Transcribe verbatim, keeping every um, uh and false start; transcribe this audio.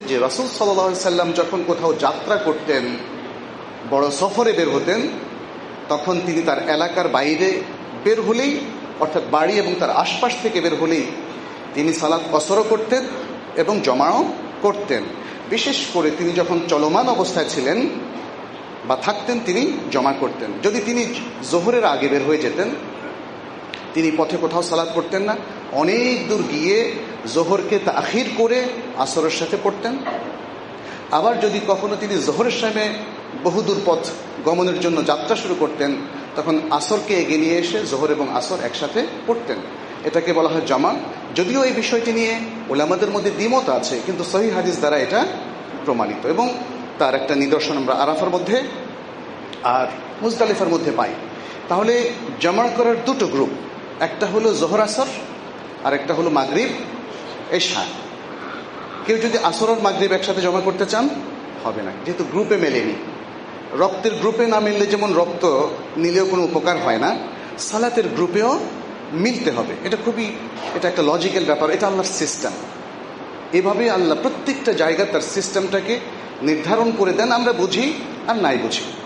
যে রাসূল সাল্লাল্লাহু আলাইহি সাল্লাম যখন কোথাও যাত্রা করতেন, বড় সফরে বের হতেন, তখন তিনি তার এলাকার বাইরে বের হলেই, অর্থাৎ বাড়ি এবং তার আশপাশ থেকে বের হলেই তিনি সালাত কসরও করতেন এবং জমাও করতেন। বিশেষ করে তিনি যখন চলমান অবস্থায় ছিলেন বা থাকতেন তিনি জমা করতেন। যদি তিনি জোহরের আগে বের হয়ে যেতেন, তিনি পথে কোথাও সালাত করতেন না, অনেক দূর গিয়ে জোহরকে তাখির করে আসরের সাথে পড়তেন। আবার যদি কখনো তিনি জোহরের সময় বহুদূর পথ গমনের জন্য যাত্রা শুরু করতেন, তখন আসরকে এগিয়ে নিয়ে এসে জোহর এবং আসর একসাথে পড়তেন। এটাকে বলা হয় জামা। যদিও এই বিষয়টি নিয়ে উলামাদের মধ্যে দ্বিমত আছে, কিন্তু সহিহ হাদিস দ্বারা এটা প্রমাণিত এবং তার একটা নিদর্শন আমরা আরাফার মধ্যে আর মুজদালিফার মধ্যে পাই। তাহলে জামা করার দুটো গ্রুপ, একটা হলো জোহর আসর আর একটা হলো মাগরিব এশা। কেউ যদি আসর আর মাগরিব একসাথে জমা করতে চান, হবে না, যেহেতু গ্রুপে মেলেনি। রক্তের গ্রুপে না মিললে যেমন রক্ত নিলেও কোনো উপকার হয় না, সালাতের গ্রুপেও মিলতে হবে। এটা খুবই, এটা একটা লজিক্যাল ব্যাপার, এটা আল্লাহর সিস্টেম। এভাবে আল্লাহ প্রত্যেকটা জায়গায় তার সিস্টেমটাকে নির্ধারণ করে দেন, আমরা বুঝি আর নাই বুঝি।